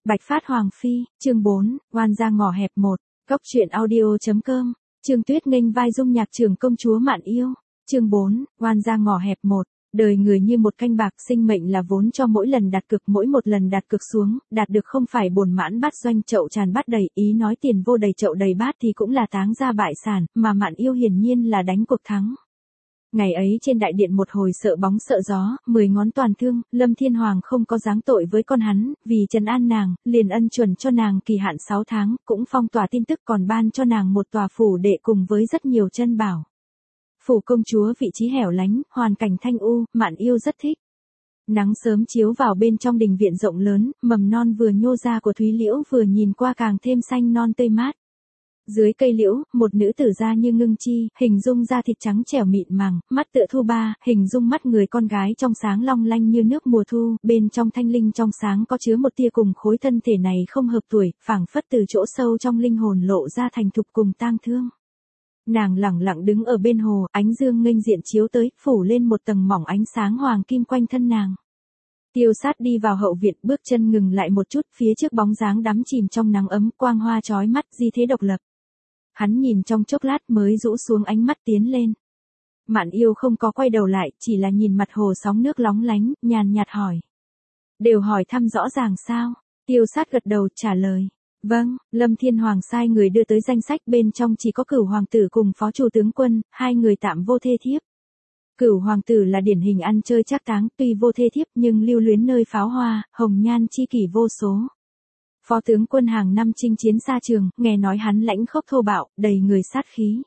Bạch Phát Hoàng Phi, chương 4, oan ra ngõ hẹp 1, Cốc truyện audio.com, Trương Tuyết nghênh vai dung nhạc trưởng công chúa Mạn Yêu, chương 4, oan ra ngõ hẹp 1, đời người như một canh bạc, sinh mệnh là vốn cho mỗi lần đặt cược, mỗi một lần đặt cược xuống, đạt được không phải bồn mãn bát doanh chậu tràn bát đầy, ý nói tiền vô đầy chậu đầy bát thì cũng là táng ra bại sản, mà Mạn Yêu hiển nhiên là đánh cuộc thắng. Ngày ấy trên đại điện một hồi sợ bóng sợ gió, 10 ngón toàn thương, Lâm Thiên Hoàng không có giáng tội với con hắn, vì trấn an nàng, liền ân chuẩn cho nàng kỳ hạn 6 tháng, cũng phong tỏa tin tức còn ban cho nàng một tòa phủ đệ cùng với rất nhiều chân bảo. Phủ công chúa vị trí hẻo lánh, hoàn cảnh thanh u, Mạn Yêu rất thích. Nắng sớm chiếu vào bên trong đình viện rộng lớn, mầm non vừa nhô ra của Thúy Liễu vừa nhìn qua càng thêm xanh non tươi mát. Dưới cây liễu, một nữ tử da như ngưng chi, hình dung da thịt trắng trẻo mịn màng, mắt tựa thu ba, hình dung mắt người con gái trong sáng long lanh như nước mùa thu, bên trong thanh linh trong sáng có chứa một tia cùng khối thân thể này không hợp tuổi, phảng phất từ chỗ sâu trong linh hồn lộ ra thành thục cùng tang thương. Nàng lẳng lặng đứng ở bên hồ, ánh dương nghênh diện chiếu tới, phủ lên một tầng mỏng ánh sáng hoàng kim quanh thân nàng. Tiêu Sát đi vào hậu viện, bước chân ngừng lại một chút, phía trước bóng dáng đắm chìm trong nắng ấm, quang hoa chói mắt, di thế độc lập. Hắn nhìn trong chốc lát mới rũ xuống ánh mắt tiến lên. Mạn Yêu không có quay đầu lại, chỉ là nhìn mặt hồ sóng nước lóng lánh, nhàn nhạt hỏi. Đều hỏi thăm rõ ràng sao? Tiêu Sát gật đầu trả lời. Vâng, Lâm Thiên Hoàng sai người đưa tới danh sách, bên trong chỉ có Cửu hoàng tử cùng phó chủ tướng quân, hai người tạm vô thê thiếp. Cửu hoàng tử là điển hình ăn chơi trác táng, tuy vô thê thiếp nhưng lưu luyến nơi pháo hoa, hồng nhan chi kỷ vô số. Phó tướng quân hàng năm chinh chiến xa trường, nghe nói hắn lãnh khốc thô bạo, đầy người sát khí.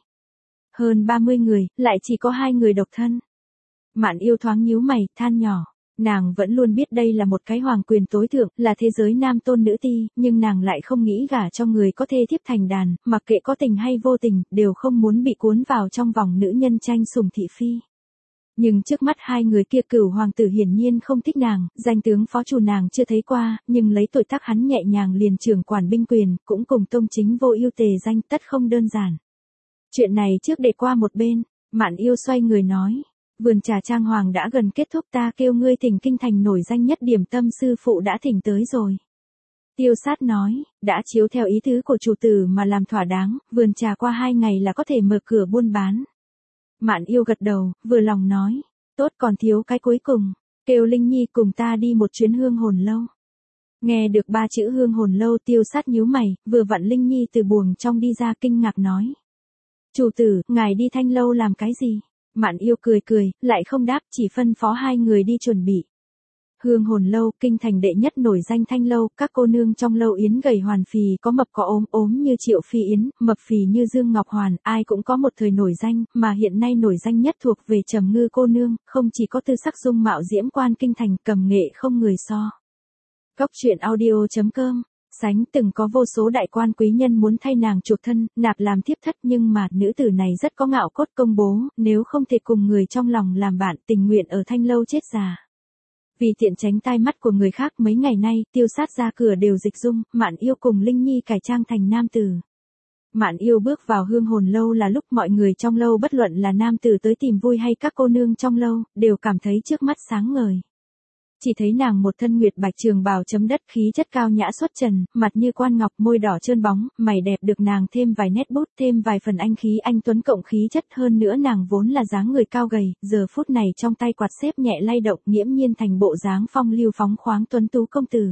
Hơn 30 người, lại chỉ có 2 người độc thân. Mạn Yêu thoáng nhíu mày, than nhỏ. Nàng vẫn luôn biết đây là một cái hoàng quyền tối thượng, là thế giới nam tôn nữ ti, nhưng nàng lại không nghĩ gả cho người có thê thiếp thành đàn, mặc kệ có tình hay vô tình, đều không muốn bị cuốn vào trong vòng nữ nhân tranh sủng thị phi. Nhưng trước mắt 2 người kia, Cửu hoàng tử hiển nhiên không thích nàng, danh tướng phó chủ nàng chưa thấy qua, nhưng lấy tuổi tác hắn nhẹ nhàng liền trưởng quản binh quyền, cũng cùng tông chính vô ưu tề danh, tất không đơn giản. Chuyện này trước để qua một bên, Mạn Yêu xoay người nói, vườn trà trang hoàng đã gần kết thúc, ta kêu ngươi thỉnh kinh thành nổi danh nhất điểm tâm sư phụ đã thỉnh tới rồi. Tiêu Sát nói, đã chiếu theo ý tứ của chủ tử mà làm thỏa đáng, vườn trà qua 2 ngày là có thể mở cửa buôn bán. Mạn Yêu gật đầu, vừa lòng nói, tốt, còn thiếu cái cuối cùng, kêu Linh Nhi cùng ta đi một chuyến hương hồn lâu. Nghe được 3 chữ hương hồn lâu, Tiêu Sát nhíu mày, vừa vặn Linh Nhi từ buồng trong đi ra kinh ngạc nói. Chủ tử, ngài đi Thanh lâu làm cái gì? Mạn Yêu cười cười, lại không đáp, chỉ phân phó 2 người đi chuẩn bị. Hương hồn lâu, kinh thành đệ nhất nổi danh Thanh lâu, các cô nương trong lâu yến gầy hoàn phì, có mập có ốm, ốm như Triệu Phi Yến, mập phì như Dương Ngọc Hoàn, ai cũng có một thời nổi danh, mà hiện nay nổi danh nhất thuộc về Trầm Ngư cô nương, không chỉ có tư sắc dung mạo diễm quan kinh thành, cầm nghệ không người so. Cốc truyện audio.com, sánh từng có vô số đại quan quý nhân muốn thay nàng chuộc thân, nạp làm thiếp thất, nhưng mà nữ tử này rất có ngạo cốt, công bố, nếu không thể cùng người trong lòng làm bạn, tình nguyện ở Thanh lâu chết già. Vì tiện tránh tai mắt của người khác, mấy ngày nay, Tiêu Sát ra cửa đều dịch dung, Mạn Yêu cùng Linh Nhi cải trang thành nam tử. Mạn Yêu bước vào hương hồn lâu là lúc mọi người trong lâu, bất luận là nam tử tới tìm vui hay các cô nương trong lâu, đều cảm thấy trước mắt sáng ngời. Chỉ thấy nàng một thân nguyệt bạch trường bào chấm đất, khí chất cao nhã xuất trần, mặt như quan ngọc, môi đỏ trơn bóng, mày đẹp được nàng thêm vài nét bút, thêm vài phần anh khí anh tuấn cộng khí chất, hơn nữa nàng vốn là dáng người cao gầy, giờ phút này trong tay quạt xếp nhẹ lay động, nghiễm nhiên thành bộ dáng phong lưu phóng khoáng tuấn tú công tử.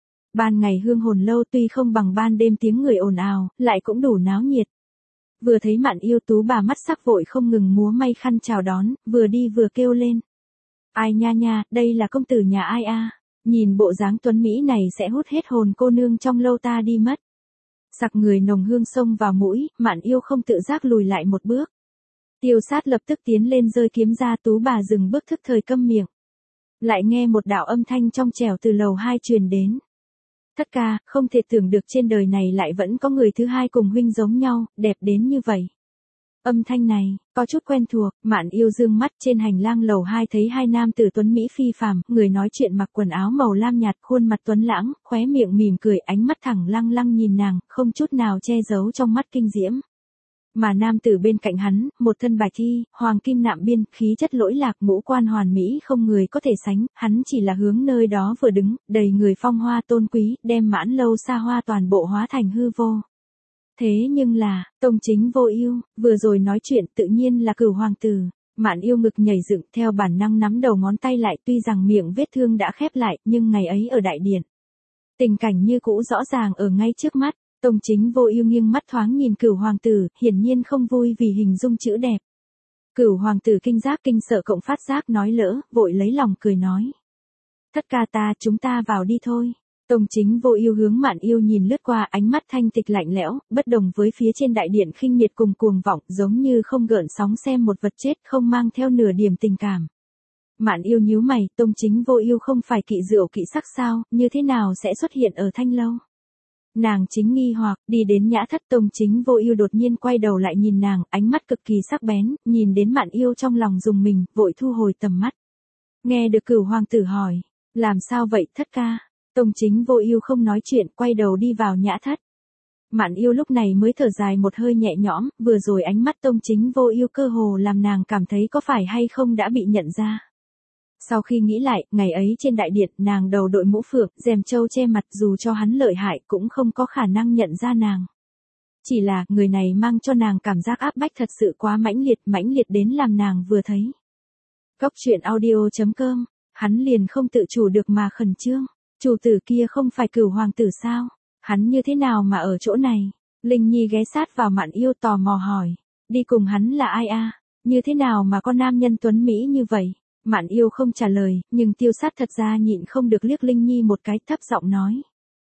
Ban ngày hương hồn lâu tuy không bằng ban đêm tiếng người ồn ào, lại cũng đủ náo nhiệt. Vừa thấy Mạn Yêu, tú bà mắt sắc vội không ngừng múa may khăn chào đón, vừa đi vừa kêu lên. Ai nha nha, đây là công tử nhà ai a? Nhìn bộ dáng tuấn Mỹ này sẽ hút hết hồn cô nương trong lâu ta đi mất. Sặc người nồng hương xông vào mũi, Mạn Yêu không tự giác lùi lại một bước. Tiêu Sát lập tức tiến lên giơ kiếm ra, tú bà dừng bước thức thời câm miệng. Lại nghe một đạo âm thanh trong trẻo từ lầu 2 truyền đến. Thất ca, không thể tưởng được trên đời này lại vẫn có người thứ hai cùng huynh giống nhau, đẹp đến như vậy. Âm thanh này, có chút quen thuộc, Mạn Yêu dương mắt, trên hành lang lầu 2 thấy 2 nam tử tuấn Mỹ phi phàm, người nói chuyện mặc quần áo màu lam nhạt, khuôn mặt tuấn lãng, khóe miệng mỉm cười, ánh mắt thẳng lăng lăng nhìn nàng, không chút nào che giấu trong mắt kinh diễm. Mà nam tử bên cạnh hắn, một thân bạch y, hoàng kim nạm biên, khí chất lỗi lạc, ngũ quan hoàn mỹ không người có thể sánh, hắn chỉ là hướng nơi đó vừa đứng, đầy người phong hoa tôn quý, đem mãn lâu xa hoa toàn bộ hóa thành hư vô. Thế nhưng là, Tông Chính Vô Ưu, vừa rồi nói chuyện tự nhiên là Cửu hoàng tử. Mạn Yêu ngực nhảy dựng, theo bản năng nắm đầu ngón tay lại, tuy rằng miệng vết thương đã khép lại, nhưng ngày ấy ở đại điện, tình cảnh như cũ rõ ràng ở ngay trước mắt. Tông Chính Vô Ưu nghiêng mắt thoáng nhìn Cửu hoàng tử, hiển nhiên không vui vì hình dung chữ đẹp. Cửu hoàng tử kinh giác kinh sợ cộng phát giác nói lỡ, vội lấy lòng cười nói: "Thất ca ta, chúng ta vào đi thôi." Tông Chính Vô Ưu hướng Mạn Yêu nhìn lướt qua, ánh mắt thanh tịch lạnh lẽo, bất đồng với phía trên đại điện khinh miệt cùng cuồng vọng, giống như không gợn sóng xem một vật chết, không mang theo nửa điểm tình cảm. Mạn Yêu nhíu mày, Tông Chính Vô Ưu không phải kỵ rượu kỵ sắc sao, như thế nào sẽ xuất hiện ở Thanh lâu? Nàng chính nghi hoặc, đi đến nhã thất. Tông Chính Vô Ưu đột nhiên quay đầu lại nhìn nàng, ánh mắt cực kỳ sắc bén, nhìn đến Mạn Yêu trong lòng rùng mình, vội thu hồi tầm mắt. Nghe được Cửu hoàng tử hỏi: "Làm sao vậy, thất ca?" Tông Chính Vô Ưu không nói chuyện, quay đầu đi vào nhã thất. Mạn Yêu lúc này mới thở dài một hơi nhẹ nhõm, vừa rồi ánh mắt Tông Chính Vô Ưu cơ hồ làm nàng cảm thấy có phải hay không đã bị nhận ra. Sau khi nghĩ lại, ngày ấy trên đại điện, nàng đầu đội mũ phượng, rèm châu che mặt, dù cho hắn lợi hại cũng không có khả năng nhận ra nàng. Chỉ là, người này mang cho nàng cảm giác áp bách thật sự quá mãnh liệt đến làm nàng vừa thấy. Cốc truyện audio.com, hắn liền không tự chủ được mà khẩn trương. Chủ tử kia không phải Cửu hoàng tử sao? Hắn như thế nào mà ở chỗ này? Linh Nhi ghé sát vào Mạn Yêu tò mò hỏi. Đi cùng hắn là ai a? Như thế nào mà con nam nhân tuấn Mỹ như vậy? Mạn Yêu không trả lời, nhưng Tiêu Sát thật ra nhịn không được liếc Linh Nhi một cái, thấp giọng nói.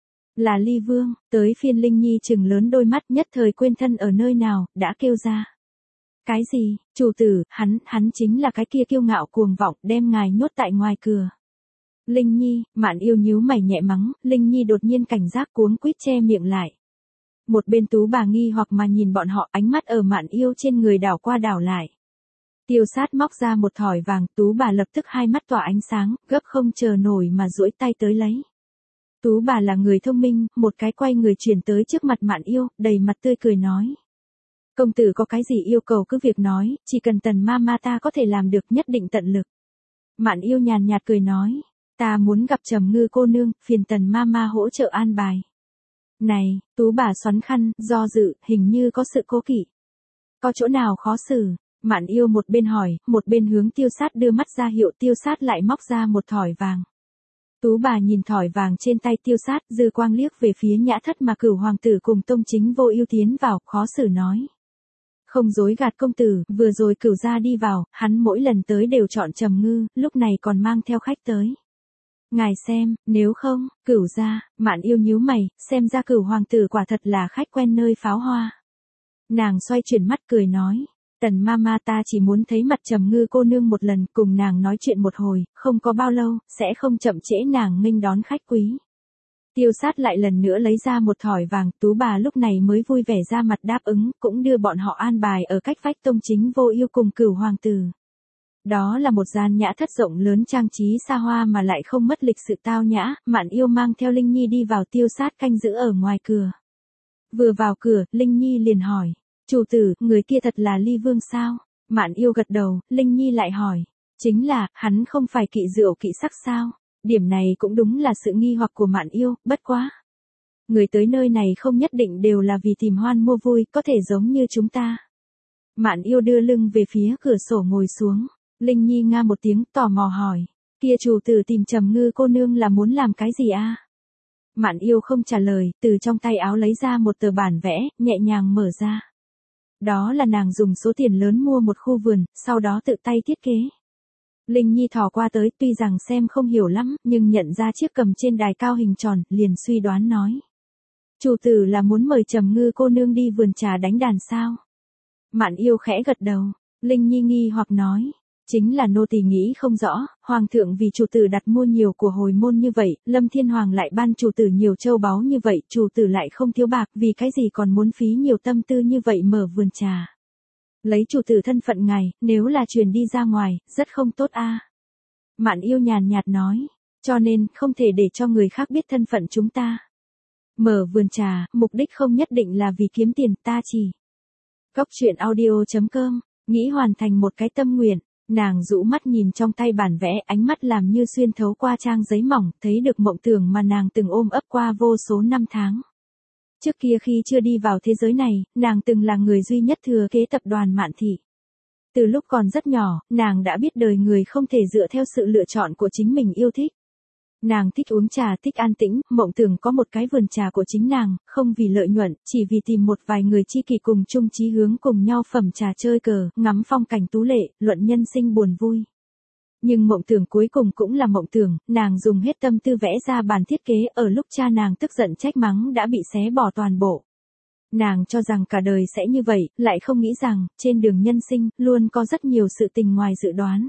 Là Ly Vương. Tới phiên Linh Nhi trừng lớn đôi mắt, nhất thời quên thân ở nơi nào, đã kêu ra. Cái gì? Chủ tử, hắn chính là cái kia kiêu ngạo cuồng vọng, đem ngài nhốt tại ngoài cửa. Linh Nhi, Mạn Yêu nhíu mày nhẹ mắng, Linh Nhi đột nhiên cảnh giác cuống quýt che miệng lại. Một bên Tú bà nghi hoặc mà nhìn bọn họ, ánh mắt ở Mạn Yêu trên người đảo qua đảo lại. Tiêu Sát móc ra một thỏi vàng, Tú bà lập tức hai mắt tỏa ánh sáng, gấp không chờ nổi mà duỗi tay tới lấy. Tú bà là người thông minh, một cái quay người chuyển tới trước mặt Mạn Yêu, đầy mặt tươi cười nói. Công tử có cái gì yêu cầu cứ việc nói, chỉ cần Tần Mama ta có thể làm được, nhất định tận lực. Mạn Yêu nhàn nhạt cười nói. Ta muốn gặp Trầm Ngư cô nương, phiền Tần Mama hỗ trợ an bài. Này, Tú bà xoắn khăn, do dự, hình như có sự cố kỵ. Có chỗ nào khó xử? Mạn Yêu một bên hỏi, một bên hướng Tiêu Sát đưa mắt ra hiệu. Tiêu Sát lại móc ra một thỏi vàng. Tú bà nhìn thỏi vàng trên tay Tiêu Sát, dư quang liếc về phía nhã thất mà Cửu hoàng tử cùng Tông Chính Vô Ưu tiến vào, khó xử nói. Không dối gạt công tử, vừa rồi Cửu gia đi vào, hắn mỗi lần tới đều chọn Trầm Ngư, lúc này còn mang theo khách tới. Ngài xem, nếu không, Cửu gia. Mạn Yêu nhíu mày, xem ra Cửu hoàng tử quả thật là khách quen nơi pháo hoa. Nàng xoay chuyển mắt cười nói, Tần Mama ta chỉ muốn thấy mặt Trầm Ngư cô nương một lần, cùng nàng nói chuyện một hồi, không có bao lâu, sẽ không chậm trễ nàng nghênh đón khách quý. Tiêu Sát lại lần nữa lấy ra một thỏi vàng, Tú bà lúc này mới vui vẻ ra mặt đáp ứng, cũng đưa bọn họ an bài ở cách vách Tông Chính Vô Ưu cùng Cửu hoàng tử. Đó là một gian nhã thất rộng lớn trang trí xa hoa mà lại không mất lịch sự tao nhã. Mạn Yêu mang theo Linh Nhi đi vào, Tiêu Sát canh giữ ở ngoài cửa. Vừa vào cửa, Linh Nhi liền hỏi, chủ tử, người kia thật là Ly Vương sao? Mạn Yêu gật đầu, Linh Nhi lại hỏi, chính là, hắn không phải kỵ rượu kỵ sắc sao? Điểm này cũng đúng là sự nghi hoặc của Mạn Yêu, bất quá. Người tới nơi này không nhất định đều là vì tìm hoan mua vui, có thể giống như chúng ta. Mạn Yêu đưa lưng về phía cửa sổ ngồi xuống. Linh Nhi nga một tiếng tò mò hỏi, kia chủ tử tìm Trầm Ngư cô nương là muốn làm cái gì a? Mạn Yêu không trả lời, từ trong tay áo lấy ra một tờ bản vẽ, nhẹ nhàng mở ra. Đó là nàng dùng số tiền lớn mua một khu vườn, sau đó tự tay thiết kế. Linh Nhi thò qua tới, tuy rằng xem không hiểu lắm, nhưng nhận ra chiếc cầm trên đài cao hình tròn, liền suy đoán nói. Chủ tử là muốn mời Trầm Ngư cô nương đi vườn trà đánh đàn sao? Mạn Yêu khẽ gật đầu. Linh Nhi nghi hoặc nói. Chính là nô tỳ nghĩ không rõ, hoàng thượng vì chủ tử đặt mua nhiều của hồi môn như vậy, Lâm Thiên Hoàng lại ban chủ tử nhiều châu báu như vậy, chủ tử lại không thiếu bạc, vì cái gì còn muốn phí nhiều tâm tư như vậy mở vườn trà. Lấy chủ tử thân phận ngài, nếu là truyền đi ra ngoài, rất không tốt a. Mạn Yêu nhàn nhạt nói, cho nên không thể để cho người khác biết thân phận chúng ta. Mở vườn trà, mục đích không nhất định là vì kiếm tiền, ta chỉ Cốc truyện audio.com, nghĩ hoàn thành một cái tâm nguyện, nàng rũ mắt nhìn trong tay bản vẽ, ánh mắt làm như xuyên thấu qua trang giấy mỏng, thấy được mộng tưởng mà nàng từng ôm ấp qua vô số năm tháng. Trước kia khi chưa đi vào thế giới này, nàng từng là người duy nhất thừa kế tập đoàn Mạn Thị. Từ lúc còn rất nhỏ, nàng đã biết đời người không thể dựa theo sự lựa chọn của chính mình yêu thích. Nàng thích uống trà, thích an tĩnh, mộng tưởng có một cái vườn trà của chính nàng, không vì lợi nhuận, chỉ vì tìm một vài người tri kỷ cùng chung chí hướng cùng nhau phẩm trà chơi cờ, ngắm phong cảnh tú lệ, luận nhân sinh buồn vui. Nhưng mộng tưởng cuối cùng cũng là mộng tưởng, nàng dùng hết tâm tư vẽ ra bản thiết kế, ở lúc cha nàng tức giận trách mắng đã bị xé bỏ toàn bộ. Nàng cho rằng cả đời sẽ như vậy, lại không nghĩ rằng, trên đường nhân sinh, luôn có rất nhiều sự tình ngoài dự đoán.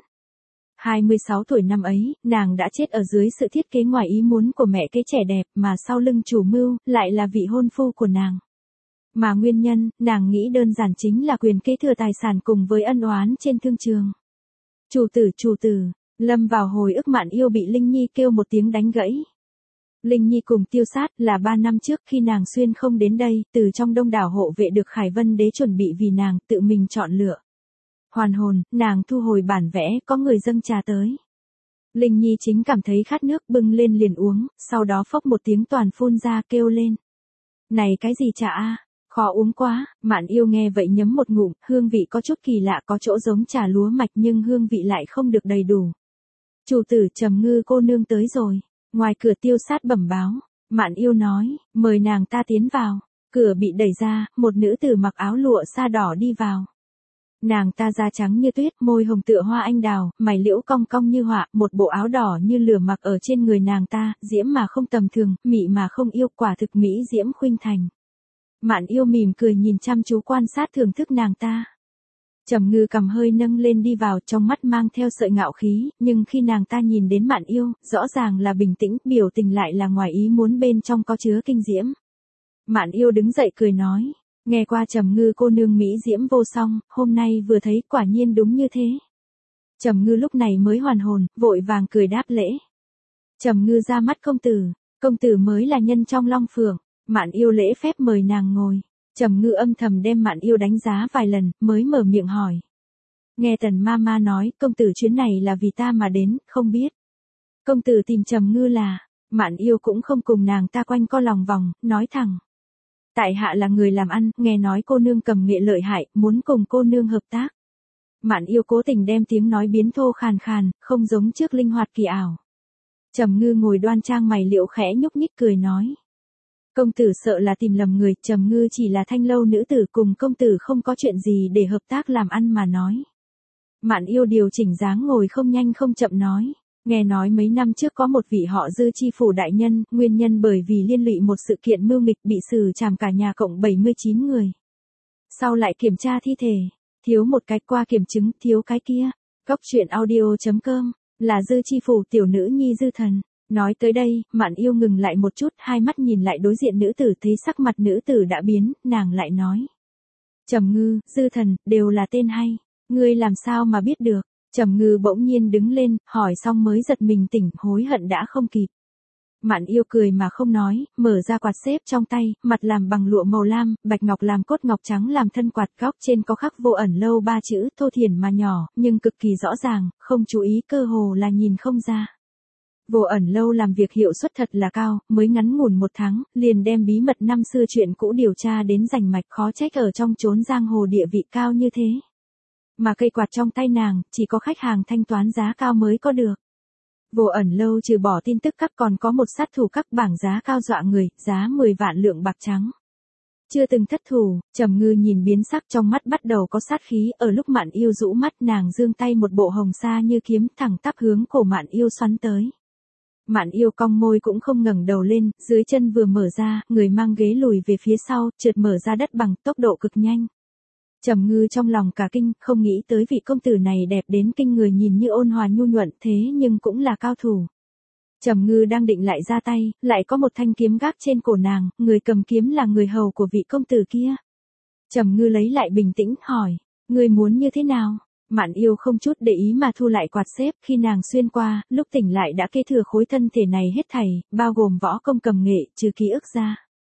26 tuổi năm ấy, nàng đã chết ở dưới sự thiết kế ngoài ý muốn của mẹ kế trẻ đẹp, mà sau lưng chủ mưu, lại là vị hôn phu của nàng. Mà nguyên nhân, nàng nghĩ đơn giản chính là quyền kế thừa tài sản cùng với ân oán trên thương trường. Chủ tử, lâm vào hồi ức Mạn Yêu bị Linh Nhi kêu một tiếng đánh gãy. Linh Nhi cùng Tiêu Sát là 3 năm trước khi nàng xuyên không đến đây, từ trong đông đảo hộ vệ được Khải Vân Đế chuẩn bị vì nàng, tự mình chọn lựa. Hoàn hồn, nàng thu hồi bản vẽ, có người dâng trà tới. Linh Nhi chính cảm thấy khát nước, bưng lên liền uống, sau đó phốc một tiếng toàn phun ra, kêu lên. Này cái gì trà a, khó uống quá. Mạn Yêu nghe vậy nhấm một ngụm, hương vị có chút kỳ lạ, có chỗ giống trà lúa mạch nhưng hương vị lại không được đầy đủ. Chủ tử, Trầm Ngư cô nương tới rồi. Ngoài cửa Tiêu Sát bẩm báo. Mạn Yêu nói, mời nàng ta tiến vào. Cửa bị đẩy ra, một nữ tử mặc áo lụa sa đỏ đi vào. Nàng ta da trắng như tuyết, môi hồng tựa hoa anh đào, mày liễu cong cong như họa, một bộ áo đỏ như lửa mặc ở trên người nàng ta, diễm mà không tầm thường, mị mà không yêu, quả thực mỹ diễm khuynh thành. Mạn Yêu mỉm cười nhìn chăm chú quan sát thưởng thức nàng ta. Trầm Ngư cầm hơi nâng lên đi vào, trong mắt mang theo sợi ngạo khí, nhưng khi nàng ta nhìn đến Mạn Yêu, rõ ràng là bình tĩnh, biểu tình lại là ngoài ý muốn, bên trong có chứa kinh diễm. Mạn Yêu đứng dậy cười nói. Nghe qua Trầm Ngư cô nương mỹ diễm vô song, hôm nay vừa thấy quả nhiên đúng như thế. Trầm Ngư lúc này mới hoàn hồn, vội vàng cười đáp lễ. Trầm Ngư ra mắt công tử mới là nhân trong Long Phượng. Mạn Yêu lễ phép mời nàng ngồi. Trầm Ngư âm thầm đem Mạn Yêu đánh giá vài lần, mới mở miệng hỏi. Nghe Tần Mama nói, công tử chuyến này là vì ta mà đến, không biết. Công tử tìm Trầm Ngư là, Mạn Yêu cũng không cùng nàng ta quanh co lòng vòng, nói thẳng. Tại hạ là người làm ăn, nghe nói cô nương cầm nghệ lợi hại, muốn cùng cô nương hợp tác. Mạn Yêu cố tình đem tiếng nói biến thô khàn khàn, không giống trước linh hoạt kỳ ảo. Trầm Ngư ngồi đoan trang mày liễu khẽ nhúc nhích cười nói. Công tử sợ là tìm lầm người, Trầm Ngư chỉ là thanh lâu nữ tử, cùng công tử không có chuyện gì để hợp tác làm ăn mà nói. Mạn Yêu điều chỉnh dáng ngồi không nhanh không chậm nói. Nghe nói mấy năm trước có một vị họ Dư chi phủ đại nhân, nguyên nhân bởi vì liên lụy một sự kiện mưu nghịch bị xử trảm cả nhà cộng 79 người. Sau lại kiểm tra thi thể, thiếu một cái, qua kiểm chứng, thiếu cái kia. Cốc truyện audio.com, là Dư chi phủ tiểu nữ nhi Dư Thần. Nói tới đây, Mạn Yêu ngừng lại một chút, hai mắt nhìn lại đối diện nữ tử, thấy sắc mặt nữ tử đã biến, nàng lại nói. Trầm Ngư, Dư Thần, đều là tên hay. Ngươi làm sao mà biết được? Trầm Ngư bỗng nhiên đứng lên, hỏi xong mới giật mình tỉnh, hối hận đã không kịp. Mạn Yêu cười mà không nói, mở ra quạt xếp trong tay, mặt làm bằng lụa màu lam, bạch ngọc làm cốt, ngọc trắng làm thân quạt, góc trên có khắc Vô Ẩn Lâu 3 chữ, thô thiển mà nhỏ, nhưng cực kỳ rõ ràng, không chú ý cơ hồ là nhìn không ra. Vô Ẩn Lâu làm việc hiệu suất thật là cao, mới ngắn ngủn 1 tháng, liền đem bí mật năm xưa chuyện cũ điều tra đến rành mạch, khó trách ở trong chốn giang hồ địa vị cao như thế. Mà cây quạt trong tay nàng, chỉ có khách hàng thanh toán giá cao mới có được. Vô Ẩn Lâu trừ bỏ tin tức các còn có một sát thủ các bảng giá cao dọa người, giá 10 vạn lượng bạc trắng. Chưa từng thất thủ, Trầm Ngư nhìn biến sắc, trong mắt bắt đầu có sát khí, ở lúc Mạn Yêu rũ mắt nàng giương tay một bộ hồng sa như kiếm thẳng tắp hướng cổ Mạn Yêu xoắn tới. Mạn Yêu cong môi cũng không ngẩng đầu lên, dưới chân vừa mở ra, người mang ghế lùi về phía sau, trượt mở ra đất bằng tốc độ cực nhanh. Trầm Ngư trong lòng cả kinh, không nghĩ tới vị công tử này đẹp đến kinh người, nhìn như ôn hòa nhu nhuận thế nhưng cũng là cao thủ. Trầm Ngư đang định lại ra tay, lại có một thanh kiếm gác trên cổ nàng, người cầm kiếm là người hầu của vị công tử kia. Trầm Ngư lấy lại bình tĩnh, hỏi, người muốn như thế nào? Mạn Yêu không chút để ý mà thu lại quạt xếp, khi nàng xuyên qua, lúc tỉnh lại đã kế thừa khối thân thể này hết thảy, bao gồm võ công cầm nghệ, trừ ký ức ra.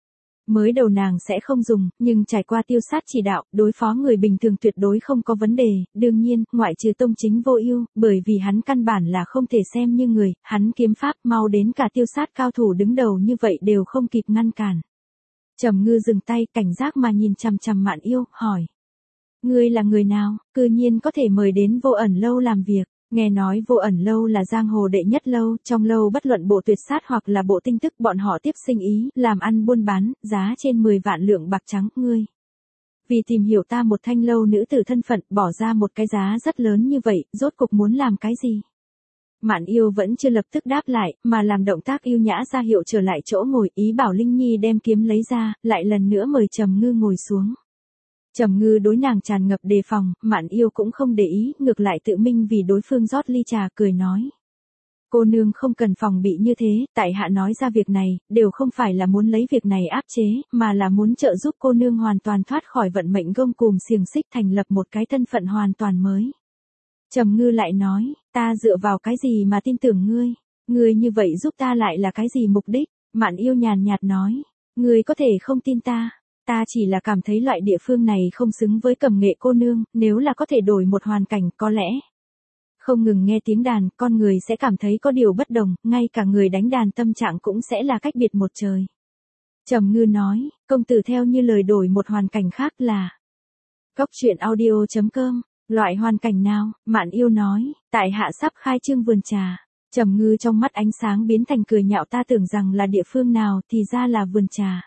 Mới đầu nàng sẽ không dùng, nhưng trải qua tiêu sát chỉ đạo, đối phó người bình thường tuyệt đối không có vấn đề, đương nhiên, ngoại trừ Tông Chính Vô Ưu, bởi vì hắn căn bản là không thể xem như người, hắn kiếm pháp mau đến cả tiêu sát cao thủ đứng đầu như vậy đều không kịp ngăn cản. Trầm Ngư dừng tay, cảnh giác mà nhìn chằm chằm Mạn Yêu, hỏi: "Ngươi là người nào, cư nhiên có thể mời đến Vô Ẩn lâu làm việc?" Nghe nói Vô Ẩn lâu là giang hồ đệ nhất lâu, trong lâu bất luận bộ tuyệt sát hoặc là bộ tinh tức bọn họ tiếp sinh ý, làm ăn buôn bán, giá trên 10 vạn lượng bạc trắng, ngươi. Vì tìm hiểu ta một thanh lâu nữ tử thân phận, bỏ ra một cái giá rất lớn như vậy, rốt cục muốn làm cái gì? Mạn Yêu vẫn chưa lập tức đáp lại, mà làm động tác yêu nhã ra hiệu trở lại chỗ ngồi, ý bảo Linh Nhi đem kiếm lấy ra, lại lần nữa mời Trầm Ngư ngồi xuống. Trầm Ngư đối nàng tràn ngập đề phòng, Mạn Yêu cũng không để ý, ngược lại tự minh vì đối phương rót ly trà, cười nói: "Cô nương không cần phòng bị như thế, tại hạ nói ra việc này, đều không phải là muốn lấy việc này áp chế, mà là muốn trợ giúp cô nương hoàn toàn thoát khỏi vận mệnh gông cùm xiềng xích, thành lập một cái thân phận hoàn toàn mới." Trầm Ngư lại nói: "Ta dựa vào cái gì mà tin tưởng ngươi? Ngươi như vậy giúp ta lại là cái gì mục đích?" Mạn Yêu nhàn nhạt nói: "Ngươi có thể không tin ta. Ta chỉ là cảm thấy loại địa phương này không xứng với Cẩm Nghệ cô nương, nếu là có thể đổi một hoàn cảnh có lẽ. Không ngừng nghe tiếng đàn, con người sẽ cảm thấy có điều bất đồng, ngay cả người đánh đàn tâm trạng cũng sẽ là cách biệt một trời." Trầm Ngư nói: "Công tử theo như lời đổi một hoàn cảnh khác là?" Cốc truyện audio.com, loại hoàn cảnh nào? Mạn Yêu nói: "Tại hạ sắp khai trương vườn trà." Trầm Ngư trong mắt ánh sáng biến thành cười nhạo: "Ta tưởng rằng là địa phương nào, thì ra là vườn trà.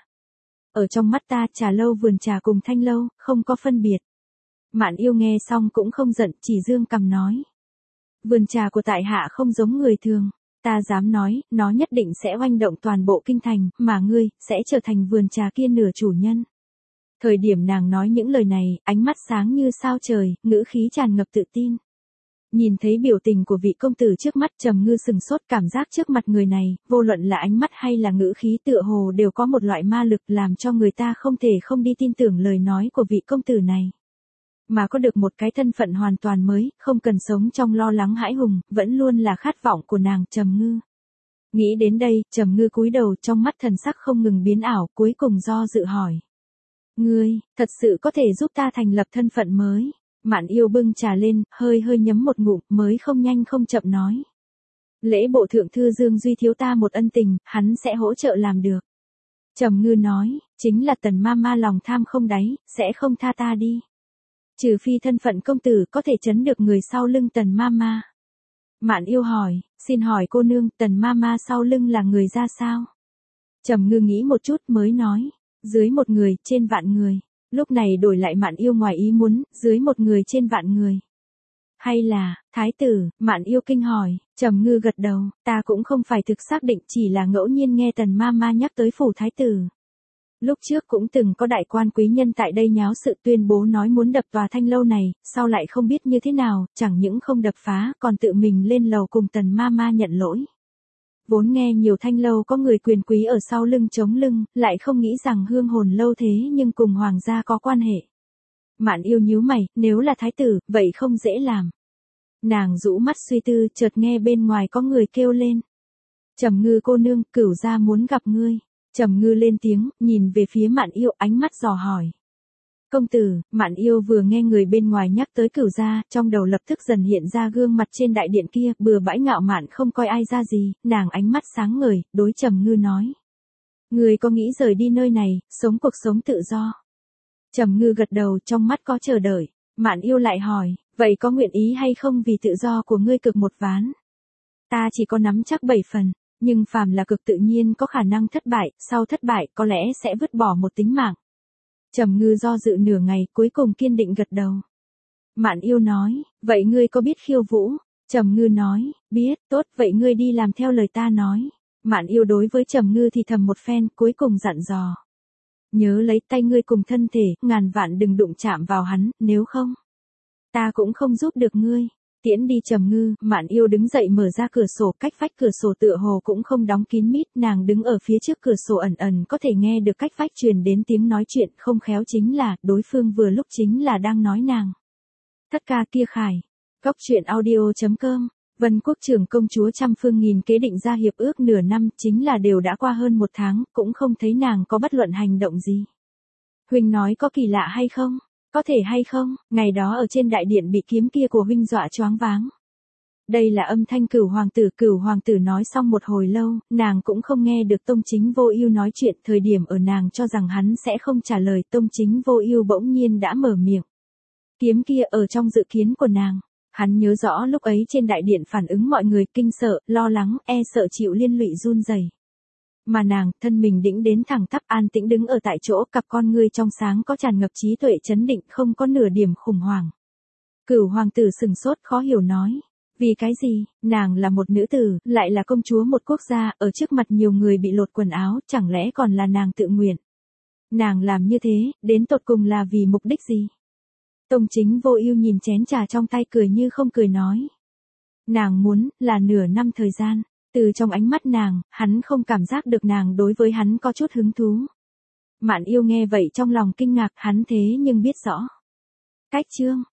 Ở trong mắt ta, trà lâu vườn trà cùng thanh lâu, không có phân biệt." Mạn Yêu nghe xong cũng không giận, chỉ dương cằm nói: "Vườn trà của tại hạ không giống người thường. Ta dám nói, nó nhất định sẽ oanh động toàn bộ kinh thành, mà ngươi, sẽ trở thành vườn trà kia nửa chủ nhân." Thời điểm nàng nói những lời này, ánh mắt sáng như sao trời, ngữ khí tràn ngập tự tin. Nhìn thấy biểu tình của vị công tử trước mắt, Trầm Ngư sừng sốt, cảm giác trước mặt người này, vô luận là ánh mắt hay là ngữ khí tựa hồ đều có một loại ma lực làm cho người ta không thể không đi tin tưởng lời nói của vị công tử này. Mà có được một cái thân phận hoàn toàn mới, không cần sống trong lo lắng hãi hùng, vẫn luôn là khát vọng của nàng, Trầm Ngư. Nghĩ đến đây, Trầm Ngư cúi đầu, trong mắt thần sắc không ngừng biến ảo, cuối cùng do dự hỏi: "Ngươi, thật sự có thể giúp ta thành lập thân phận mới?" Mạn Yêu bưng trà lên, hơi hơi nhấm một ngụm, mới không nhanh không chậm nói: "Lễ bộ thượng thư Dương Duy thiếu ta một ân tình, hắn sẽ hỗ trợ làm được." Trầm Ngư nói: "Chính là Tần ma ma lòng tham không đáy, sẽ không tha ta đi. Trừ phi thân phận công tử có thể chấn được người sau lưng Tần ma ma." Mạn Yêu hỏi: "Xin hỏi cô nương, Tần ma ma sau lưng là người ra sao?" Trầm Ngư nghĩ một chút mới nói: "Dưới một người, trên vạn người." Lúc này đổi lại Mạn Yêu ngoài ý muốn: "Dưới một người trên vạn người? Hay là, thái tử?" Mạn Yêu kinh hỏi. Trầm Ngư gật đầu: "Ta cũng không phải thực xác định, chỉ là ngẫu nhiên nghe Tần ma ma nhắc tới phủ thái tử. Lúc trước cũng từng có đại quan quý nhân tại đây nháo sự, tuyên bố nói muốn đập tòa thanh lâu này, sau lại không biết như thế nào, chẳng những không đập phá, còn tự mình lên lầu cùng Tần ma ma nhận lỗi. Vốn nghe nhiều thanh lâu có người quyền quý ở sau lưng chống lưng, lại không nghĩ rằng hương hồn lâu thế nhưng cùng hoàng gia có quan hệ." Mạn Yêu nhíu mày: "Nếu là thái tử, vậy không dễ làm." Nàng rũ mắt suy tư, chợt nghe bên ngoài có người kêu lên: "Trầm Ngư cô nương, Cửu gia muốn gặp ngươi." Trầm Ngư lên tiếng, nhìn về phía Mạn Yêu, ánh mắt dò hỏi: "Công tử?" Mạn Yêu vừa nghe người bên ngoài nhắc tới Cửu gia, trong đầu lập tức dần hiện ra gương mặt trên đại điện kia, bừa bãi ngạo mạn không coi ai ra gì, nàng ánh mắt sáng ngời, đối Trầm Ngư nói: "Ngươi có nghĩ rời đi nơi này, sống cuộc sống tự do?" Trầm Ngư gật đầu, trong mắt có chờ đợi. Mạn Yêu lại hỏi: "Vậy có nguyện ý hay không vì tự do của ngươi cực một ván?" "Ta chỉ có nắm chắc 7 phần, nhưng phàm là cực tự nhiên có khả năng thất bại, sau thất bại có lẽ sẽ vứt bỏ một tính mạng." Trầm Ngư do dự nửa ngày, cuối cùng kiên định gật đầu. Mạn Yêu nói: "Vậy ngươi có biết khiêu vũ?" Trầm Ngư nói: "Biết." "Tốt, vậy ngươi đi làm theo lời ta nói." Mạn Yêu đối với Trầm Ngư thì thầm một phen, cuối cùng dặn dò: "Nhớ lấy tay ngươi cùng thân thể, ngàn vạn đừng đụng chạm vào hắn, nếu không, ta cũng không giúp được ngươi." Tiễn đi Trầm Ngư, Mạn Yêu đứng dậy mở ra cửa sổ, cách vách cửa sổ tựa hồ cũng không đóng kín mít, nàng đứng ở phía trước cửa sổ ẩn ẩn có thể nghe được cách vách truyền đến tiếng nói chuyện, không khéo chính là, đối phương vừa lúc chính là đang nói nàng. Thất ca kia khải. Cốc truyện audio.com Vân Quốc trưởng công chúa trăm phương nghìn kế định ra hiệp ước nửa năm, chính là đều đã qua hơn 1 tháng, cũng không thấy nàng có bất luận hành động gì. Huynh nói có kỳ lạ hay không? Có thể hay không, ngày đó ở trên đại điện bị kiếm kia của huynh dọa choáng váng. Đây là âm thanh Cửu hoàng tử nói xong một hồi lâu, nàng cũng không nghe được Tông Chính Vô Ưu nói chuyện, thời điểm ở nàng cho rằng hắn sẽ không trả lời, Tông Chính Vô Ưu bỗng nhiên đã mở miệng. Kiếm kia ở trong dự kiến của nàng. Hắn nhớ rõ lúc ấy trên đại điện phản ứng mọi người kinh sợ, lo lắng, sợ chịu liên lụy run rẩy. Mà nàng, thân mình đĩnh đến thẳng tắp an tĩnh đứng ở tại chỗ, cặp con ngươi trong sáng có tràn ngập trí tuệ chấn định, không có nửa điểm khủng hoảng. Cửu hoàng tử sừng sốt khó hiểu nói. Vì cái gì, nàng là một nữ tử, lại là công chúa một quốc gia, ở trước mặt nhiều người bị lột quần áo, chẳng lẽ còn là nàng tự nguyện. Nàng làm như thế, đến tột cùng là vì mục đích gì? Tông Chính Vô Ưu nhìn chén trà trong tay cười như không cười nói. Nàng muốn, là nửa năm thời gian. Từ trong ánh mắt nàng, hắn không cảm giác được nàng đối với hắn có chút hứng thú. Mạn Yêu nghe vậy trong lòng kinh ngạc, hắn thế nhưng biết rõ. Cách chương